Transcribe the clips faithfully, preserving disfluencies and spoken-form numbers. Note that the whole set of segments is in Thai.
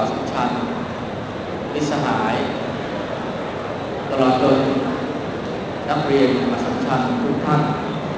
าสัมชัญมิตรสหายตลอดจนนักเรียนอัสสัมชัญทุกท่าน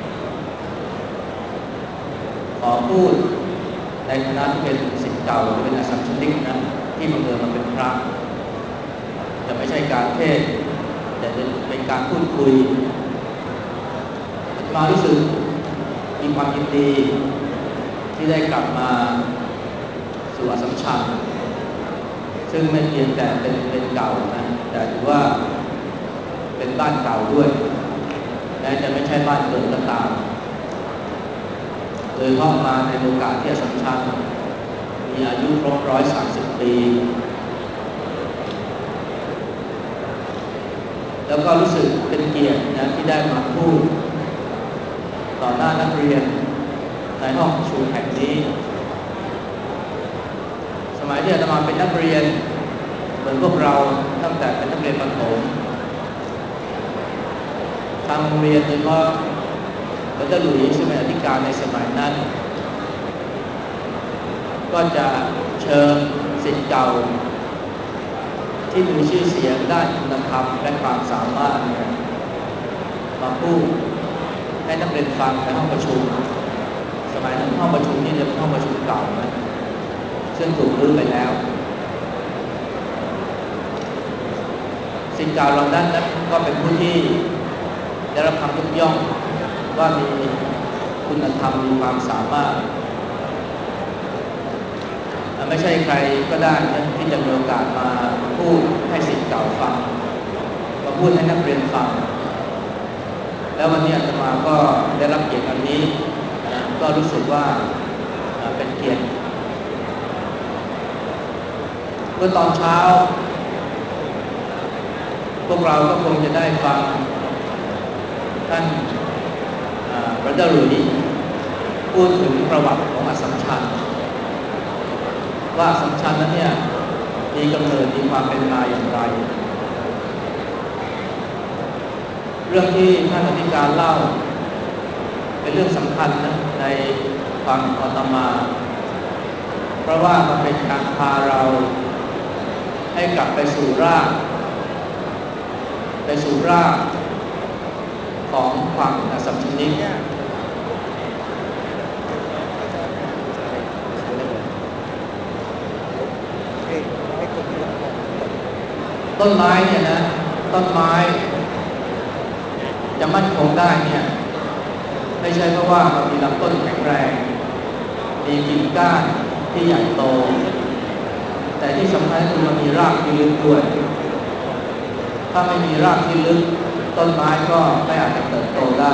ขอพูดในฐานะที่เป็นศิษย์เก่าเป็นอัสสัมชัญนิกนะที่บังเอิญมาเป็นพระจะไม่ใช่การเทศน์แต่จะเป็นการพูดคุยมารู้สึกมีความยินดีที่ได้กลับมาสู่อัสสัมชัญซึ่งไม่เพียงแต่เป็นเป็นเก่านะแต่ถือว่าเป็นบ้านเก่าด้วยแม้จะไม่ใช่บ้านเกิดก็ตามโดยเข้ามาในโอกาสที่อัสสัมชัญมีอายุครบร้อยสามสิบปีแล้วก็รู้สึกเป็นเกียรตินะที่ได้มาพูดต่อหน้านักเรียนในห้องประชุมแห่งนี้สมัยที่อาตมาเป็นนักเรียนเหมือนพวกเราตั้งแต่เป็นนักเรียนประถมทางโรงเรียนโดยเฉพาะวัดหลุยส์ซึ่งเป็นอธิการในสมัยนั้นก็จะเชิญศิษย์เก่าที่มีชื่อเสียงด้านคุณธรรมและความสามารถมาพูดให้นักเรียนฟังในห้องประชุมสมัยนั้นห้องประชุมนี้จะเป็นห้องประชุมเก่านะซึ่งถูกรื้อไปแล้วศิษย์เก่าเหล่านั้นนะก็เป็นผู้ที่ได้รับคำยกย่องว่ามีคุณธรรมมีความสามารถไม่ใช่ใครก็ได้ที่จะมีโอกาสมาพูดให้ศิษย์เก่าฟังมาพูดให้นักเรียนฟังแล้ววันนี้อาตมาก็ได้รับเกียรติอันนี้นะก็รู้สึกว่าเป็นเกียรติเมื่อตอนเช้าพวกเราก็คงจะได้ฟังท่านพระเจ้าหลุยส์พูดถึงประวัติของอัสสัมชัญว่าอัสสัมชัญนั้นเนี่ยมีกำเนิดมีความเป็นมาอย่างไรเรื่องที่ท่านอธิการเล่าเป็นเรื่องสำคัญนะในความอาตมาเพราะว่ามันเป็นการพาเราให้กลับไปสู่รากไปสู่รากของความเป็นอัสสัมชัญนิกต้นไม้เนี่ยนะต้นไม้จะมั่นคงได้เนี่ยไม่ใช่เพราะว่ามันมีลำต้นแข็งแรงมีกิ่งก้านที่ใหญ่โตแต่ที่สำคัญคือมันมีรากที่ลึกด้วยถ้าไม่มีรากที่ลึกต้นไม้ก็ไม่อาจจะเติบโตได้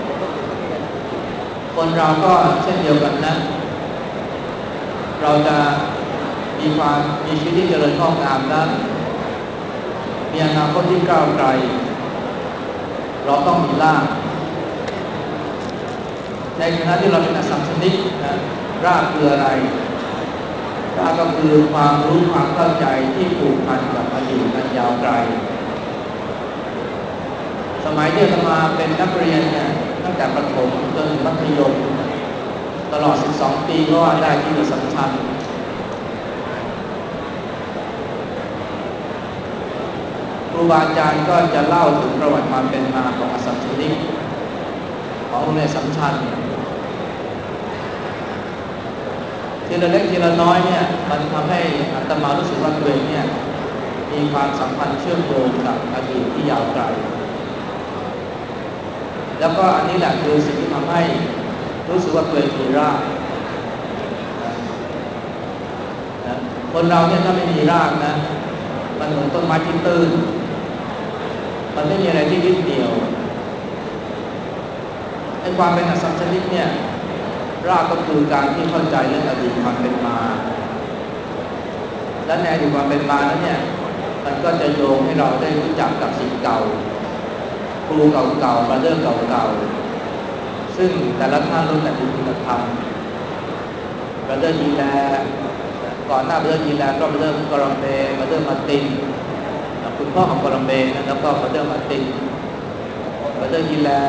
คนเราก็เช่นเดียวกันนะเราจะมีความมีชีวิตที่เจริญงอกงามนะมีอนาคตที่ก้าวไกลเราต้องมีรากในขณะที่เราเป็นอัสสัมชัญนิกนะรากคืออะไรรากก็คือความรู้ความเข้าใจที่ผูกพันกับอดีตอันยาวไกลสมัยที่อาตมาเป็นนักเรียนเนี่ยตั้งแต่ประถมจนถึงมัธยมตลอดสิบสองปีก็ว่าได้ที่อัสสัมชัญครูบาอาจารย์ก็จะเล่าถึงประวัติความเป็นมาของอัสสัมชัญนิกของโรงเรียนอัสสัมชัญทีละเล็กทีละน้อยเนี่ยมันทำให้อาตมารู้สึกว่าตัวเองเนี่ยมีความสัมพันธ์เชื่อมโยงกับอดีตที่ยาวไกลแล้วก็อันนี้แหละคือสิ่งที่ทำให้รู้สึกว่าตัวเองมีรากนะคนเราเนี่ยถ้าไม่มีรากนะมันเหมือนต้นไม้ที่ตื้นมันไม่มีอะไรที่ยึดเหนี่ยวในความเป็นอัสสัมชัญนิกเนี่ยรากก็คือการที่เข้าใจเรื่องอดีตความเป็นมาและในอดีตความเป็นมานั้นเนี่ยมันก็จะโยงให้เราได้รู้จักกับสิ่งเก่าครูเก่าๆบราเดอร์เก่าๆซึ่งแต่ละท่านล้วนแต่มีคุณธรรมบราเดอร์ยีแลก่อนหน้าบราเดอร์ยีแลก็บราเดอร์กอรัมเบบราเดอร์มาตินคุณพ่อของกอรัมเบนะแล้วก็บราเดอร์มาตินบราเดอร์ยีแล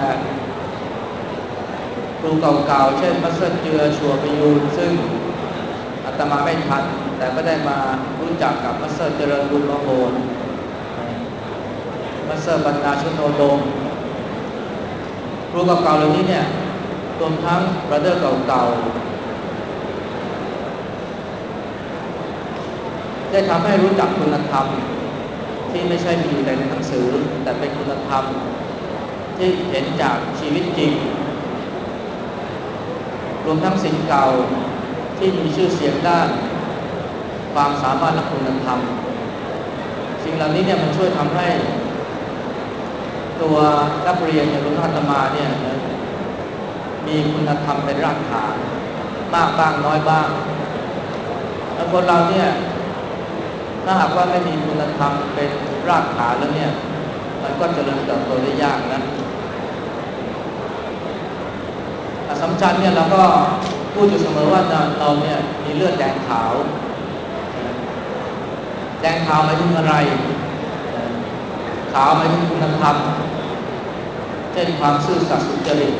ครูเก่าๆเช่นมัสเตอร์เจือชัวประยูนซึ่งอาตมาไม่ทันแต่ก็ได้มารู้จักกับมัสเตอร์เจริญบุญมโหฬมัสเตอร์บรรณาชโนดมครูเก่าๆเหล่านี้เนี่ยรวมทั้งบราเดอร์เก่าๆได้ทำให้รู้จักคุณธรรมที่ไม่ใช่มีอยู่แต่ในหนังสือแต่เป็นคุณธรรมที่เห็นจากชีวิตจริงรวมทั้งศิษย์เก่าที่มีชื่อเสียงด้านความสามารถและคุณธรรมสิ่งเหล่านี้เนี่ยมันช่วยทำให้ตัวนักเรียนอย่างรุ่นอาตมาเนี่ยมีคุณธรรมเป็นรากฐานมากบ้างน้อยบ้างแล้วคนเราเนี่ยถ้าหากว่าไม่มีคุณธรรมเป็นรากฐานแล้วเนี่ยมันก็เจริญเติบโตได้ยากนะอัสสัมชัญเนี่ยเราก็พูดอยู่เสมอว่าเราเนี่ยมีเลือดแดงขาวแดงขาวหมายถึงอะไรขาวหมายถึงคุณธรรมเช่นความซื่อสัตย์สุจริต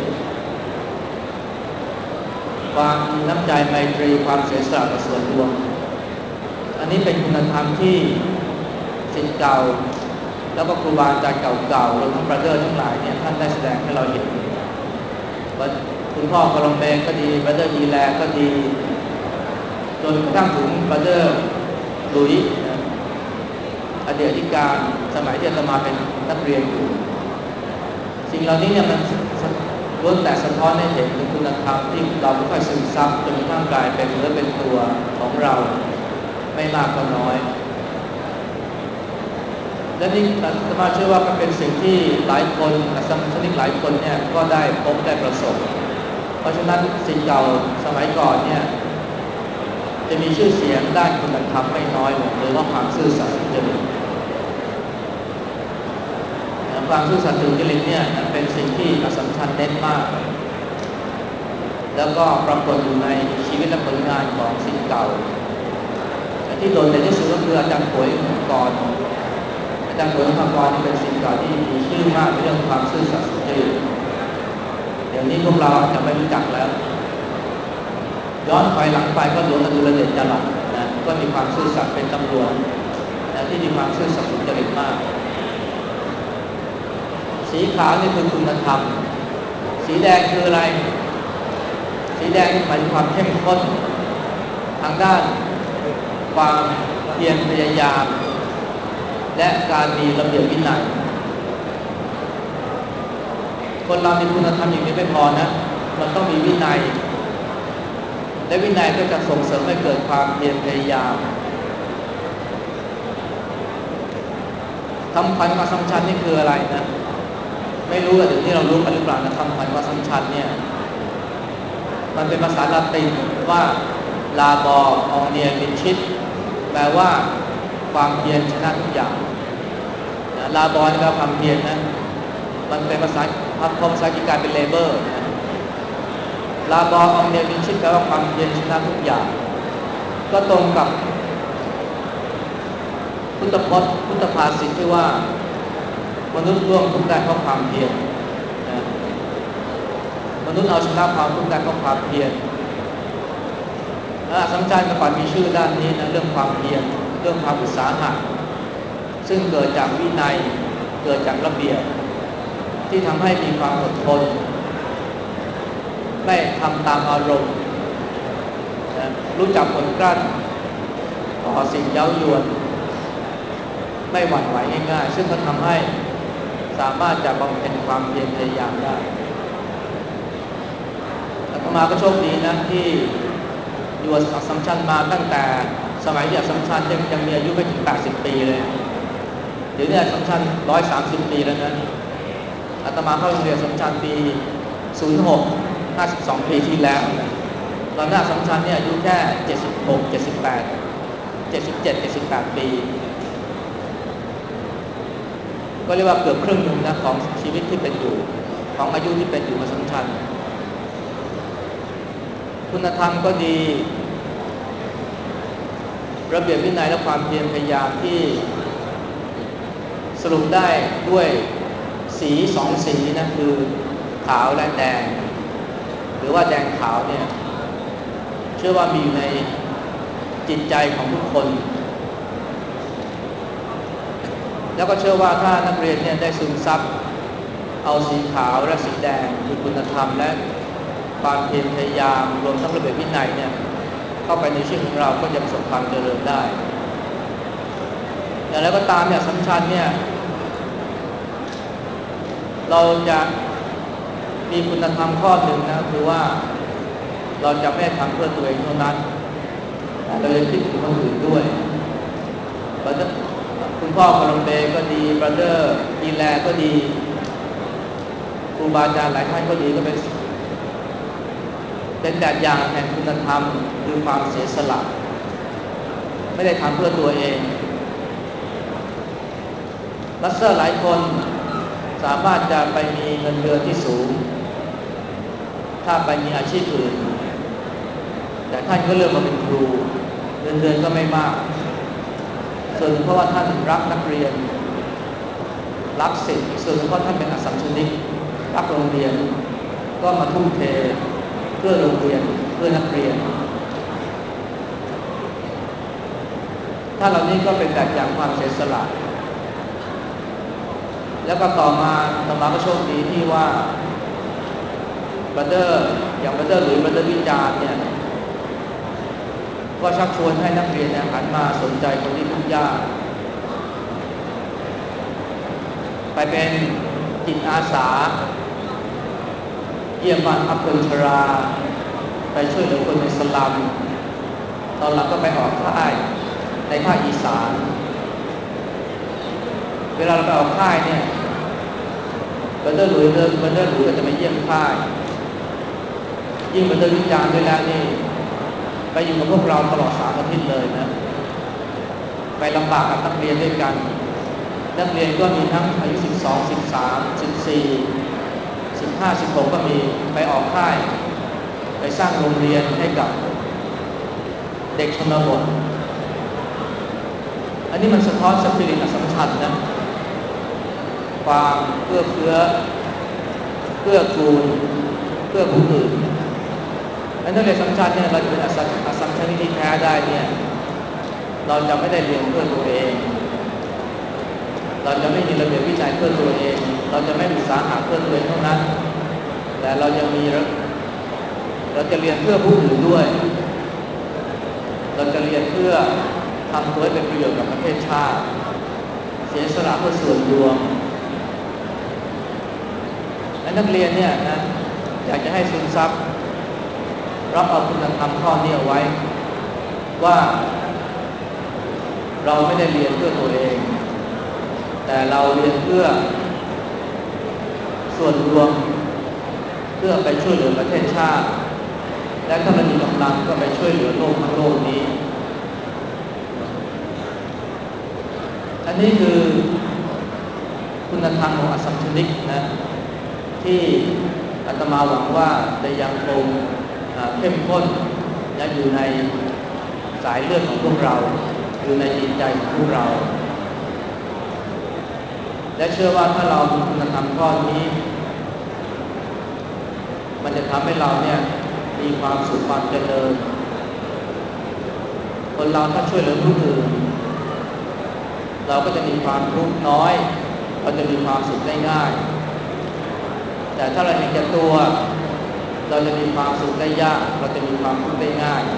ความมีน้ำใจไมตรีความเสียสละต่อส่วนรวมอันนี้เป็นคุณธรรมที่ศิษย์เก่าแล้วก็ครูบาอาจารย์เก่าๆรวมทั้งบราเดอร์ทั้งหลายเนี่ยท่านได้แสดงให้เราเห็นว่าคุณพ่อกรมเบงก็ดีบราเดอร์ยีแลก็ดีจนกระทั่งถึงบราเดอร์หลุยอดีตอธิการสมัยที่อาตมาเป็นนักเรียนอยู่สิ่งเหล่านี้เนี่ยมันล้วนแต่สะท้อนให้เห็นถึงคุณธรรมที่เราค่อยๆซึมซับจนกระทั่งกลายเป็นเนื้อเป็นตัวของเราไม่มากก็น้อยและนี่อาตมาเชื่อว่ามันเป็นสิ่งที่หลายคนสมาชิกหลายคนเนี่ยก็ได้พบได้ประสบเพราะฉะนั้นสิ่งเก่าสมัยก่อนเนี่ยจะมีชื่อเสียงด้านคุณธรรมไม่น้อยเลยโดยเฉพาะความซื่อสัตย์สุจริตความซื่อสัตย์สุจริตเนี่ยเป็นสิ่งที่อัสสัมชัญเน้นมากแล้วก็ปรากฏอยู่ในชีวิตและผลงานของศิษย์เก่าที่โดดเด่นที่สุดก็คืออาจารย์ป่วยอุปกรณ์อาจารย์ป่วยอุปกรณ์นี่เป็นศิษย์เก่าที่มีชื่อมากในเรื่องความซื่อสัตย์สุจริตเดี๋ยวนี้พวกเราอาจจะไม่รู้จักแล้วย้อนไปหลังไปก็หลวงอดุลเดชจรัสนะก็มีความซื่อสัตย์เป็นตำรวจนะที่มีความซื่อสัตย์สุจริตมากสีขาวนี่คือคุณธรรมสีแดงคืออะไรสีแดงหมายถึงความเข้มข้นทางด้านความเพียรพยายามและการมีระเบียบวินัยคนเรามีคุณธรรมอย่างนี้ไม่พอนะมันต้องมีวินัยและวินัยก็จะส่งเสริมให้เกิดความเพียรพยายามคำขวัญอัสสัมชัญนี่คืออะไรนะไม่รู้แต่เดี๋ยวนี้เรารู้กันหรือเปล่านะคำขวัญอัสสัมชัญเนี่ยมันเป็นภาษาละตินว่าลาบอองเนียมิชิตแปลว่าความเพียรชนะทุกอย่างนะลาบอนี่แปลว่าความเพียรนะมันเป็นภาษาพอภาษาอังกฤษกลายเป็นเลเบอร์นะลาบอองเนียมิชิตแปลว่าความเพียรชนะทุกอย่างก็ตรงกับพุทธพจน์พุทธภาษิตที่ว่ามนุษย์ร่วงทุกข์ได้เพราะความเพียรนะมนุษย์เอาชนะความทุกข์ได้เพราะความเพียรอัสสัมชัญก่อนมีชื่อด้านนี้นะเรื่องความเพียรเรื่องความอุตสาหะซึ่งเกิดจากวินัยเกิดจากระเบียบที่ทำให้มีความอดทนไม่ทำตามอารมณ์นะรู้จักอดกลั้นต่อสิ่งเย้ายวนไม่หวั่นไหวง่ายๆซึ่งก็ทำให้สามารถจะบำเพ็ญความเพียรพยายามได้อาตมาก็โชคดีนะที่อยู่อัสสัมชัญมาตั้งแต่สมัยที่อัสสัมชัญยังยังมีอายุไม่ถึงแปดสิบปีเลยเดี๋ยวนี้อัสสัมชัญหนึ่งร้อยสามสิบปีแล้วนะอาตมาเข้าโรงเรียนอัสสัมชัญปีศูนย์หก ห้าสิบสองปีที่แล้วตอนนั้นอัสสัมชัญเนี่ยอายุแค่เจ็ดสิบหก เจ็ดสิบแปด เจ็ดสิบเจ็ด เจ็ดสิบแปดปีก็เรียกว่าเกือบครึ่งหนึ่งนะของชีวิตที่เป็นอยู่ของอายุที่เป็นอยู่อัสสัมชัญคุณธรรมก็ดีระเบียบวินัยและความเพียรพยายามที่สรุปได้ด้วยสีสองสีนะคือขาวและแดงหรือว่าแดงขาวเนี่ยเชื่อว่ามีในจิจิตใจของทุกคนแล้วก็เชื่อว่าถ้านักเรียนเนี่ยได้ซึมซับเอาสีขาวและสีแดงคือคุณธรรมและความเพียรพยายามรวมทั้งระเบียบวินัยเนี่ยเข้าไปในชีวิตของเราก็จะประสบความเจริญได้อย่างไรก็ตามเนี่ยสำคัญเนี่ยเราจะมีคุณธรรมข้อหนึ่งนะคือว่าเราจะไม่ทำเพื่อตัวเองเท่านั้นเราจะคิดถึงคนอื่นด้วยคุณพ่อคารัมเบก็ดีบราเดอร์อีแลก็ดีครูบาอาจารย์หลายท่านก็ดีก็เป็นเป็นแบบอย่างแห่งคุณธรรมคือความเสียสละไม่ได้ทำเพื่อตัวเองลัสเซอร์หลายคนสามารถจะไปมีเงินเดือนที่สูงถ้าไปมีอาชีพอื่นแต่ท่านก็เลือกมาเป็นครูเงินเดือนก็ไม่มากส่วนเพราะว่าท่านรักนักเรียนรักศิษย์ส่วนเพราะท่านเป็นอัสสัมชนิกรักโรงเรียนก็มาทุ่มเทเพื่อโรงเรียนเพื่อนักเรียนถ้าเหล่านี้ก็เป็นแบบอย่างความเสียสละแล้วก็ต่อมาธรรมะก็โชคดีที่ว่าบราเดอร์อย่างบราเดอร์หรือบราเดอร์วิจารณ์เนี่ยก็ชักชวนให้นักเรียนเนี่ยหันมาสนใจคนที่ทุกข์ยากไปเป็นจิตอาสาเยี่ยมบ้านพักคนชราไปช่วยเหลือคนในสลัมตอนหลังก็ไปออกค่ายในภาคอีสานเวลาเราไปออกค่ายเนี่ยบราเดอร์หลุยส์บราเดอร์หลุยส์ก็จะมาเยี่ยมค่ายยิ่งบราเดอร์วิจารณ์ด้วยแล้วนี่ไปอยู่กับพวกเราตลอดสามอาทิตย์เลยนะไปลำบากกับนักเรียนด้วยกันนักเรียนก็มีทั้งอายุสิบสอง สิบสาม สิบสี่ สิบห้า สิบหกก็มีไปออกค่ายไปสร้างโรงเรียนให้กับเด็กชนบทอันนี้มันสะท้อนสปิริตอันสำคัญนะความเอื้อเฟื้อเกื้อกูลเพื่อผู้อื่นอันนั้นเลยสำคัญเนี่ยเราจะเป็นอัสสัมชัญญะที่แท้ได้เนี่ยเราจะไม่ได้เรียนเพื่อตัวเองเราจะไม่มีระเบียบวิจัยเพื่อตัวเองเราจะไม่อุตสาหะเพื่อตัวเองเท่านั้นแต่เราจะมีเราจะเรียนเพื่อผู้อื่นด้วยเราจะเรียนเพื่อทำตัวให้เป็นประโยชน์กับประเทศชาติเสียสละเพื่อส่วนรวมนักเรียนเนี่ยนะอยากจะให้ซึมซับรับเอาคุณธรรมข้อนี้เอาไว้ว่าเราไม่ได้เรียนเพื่อตัวเองแต่เราเรียนเพื่อส่วนรวมเพื่อไปช่วยเหลือประเทศชาติและถ้าเรามีกำลังก็ไปช่วยเหลือโลกทั้งโลกนี้อันนี้คือคุณธรรมของอัสสัมชนิกนะที่อาตมาหวังว่าจะยังคงเข้มข้นและอยู่ในสายเลือดของพวกเราอยู่ในจิตใจของพวกเราและเชื่อว่าถ้าเรามีคุณธรรมข้อนี้มันจะทำให้เราเนี่ยมีความสุขความเจริญคนเราถ้าช่วยเหลือผู้อื่นเราก็จะมีความทุกข์น้อยเราจะมีความสุขได้ง่ายแต่ถ้าเราเห็นแก่ตัวเราจะมีความสุขได้ยากเราจะมีความทุกข์ได้ง่าย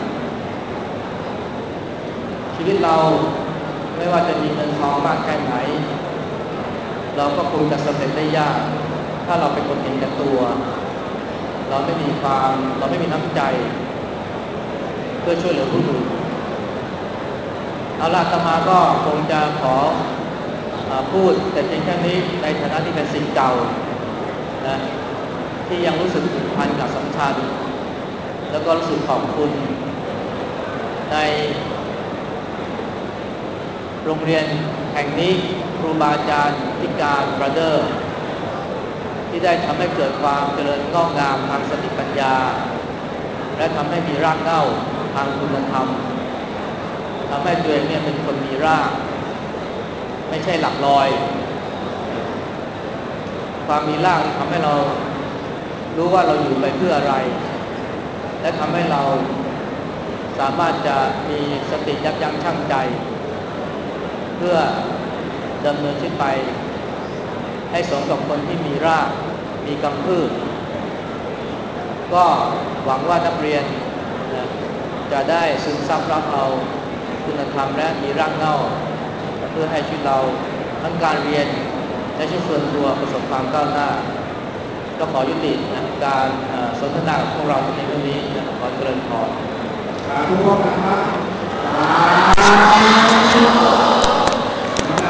ชีวิตเราไม่ว่าจะมีเงินทองมากแค่ไหนเราก็คงจะสำเร็จได้ยากถ้าเราเป็นคนเห็นแก่ตัวเราไม่มีความเราไม่มีน้ำใจเพื่อช่วยเหลือผู้อื่นเอาล่ะอาตมาก็คงจะขอพูดแต่เพียงแค่นี้ในฐานะที่เป็นศิษย์เก่านะที่ยังรู้สึกผูกพันกับสัมพันธ์แล้วก็รู้สึกขอบคุณในโรงเรียนแห่งนี้ครูบาอาจารย์พิการบราเดอร์ที่ได้ทำให้เกิดความเจริญงอกงามทางสติปัญญาและทำให้มีรากเหง้าทางคุณธรรมทำให้ตัวเองเนี่ยเป็นคนมีรากไม่ใช่หลักลอยความมีรากทำให้เรารู้ว่าเราอยู่ไปเพื่ออะไรและทำให้เราสามารถจะมีสติยับยั้งชั่งใจเพื่อดำเนินชีวิตไปให้สมกับคนที่มีรากมีกำพืชก็หวังว่านักเรียนจะได้ซึมซับรับเอาคุณธรรมและมีรากเหง้าเพื่อให้ชีวิตเราทั้งการเรียนและชีวิตส่วนตัวประสบความก้าวหน้าก็ขอยุตินะการสนทนาของพวกเราในเรื่องนี้นะขอเจริญพรสาธุครับ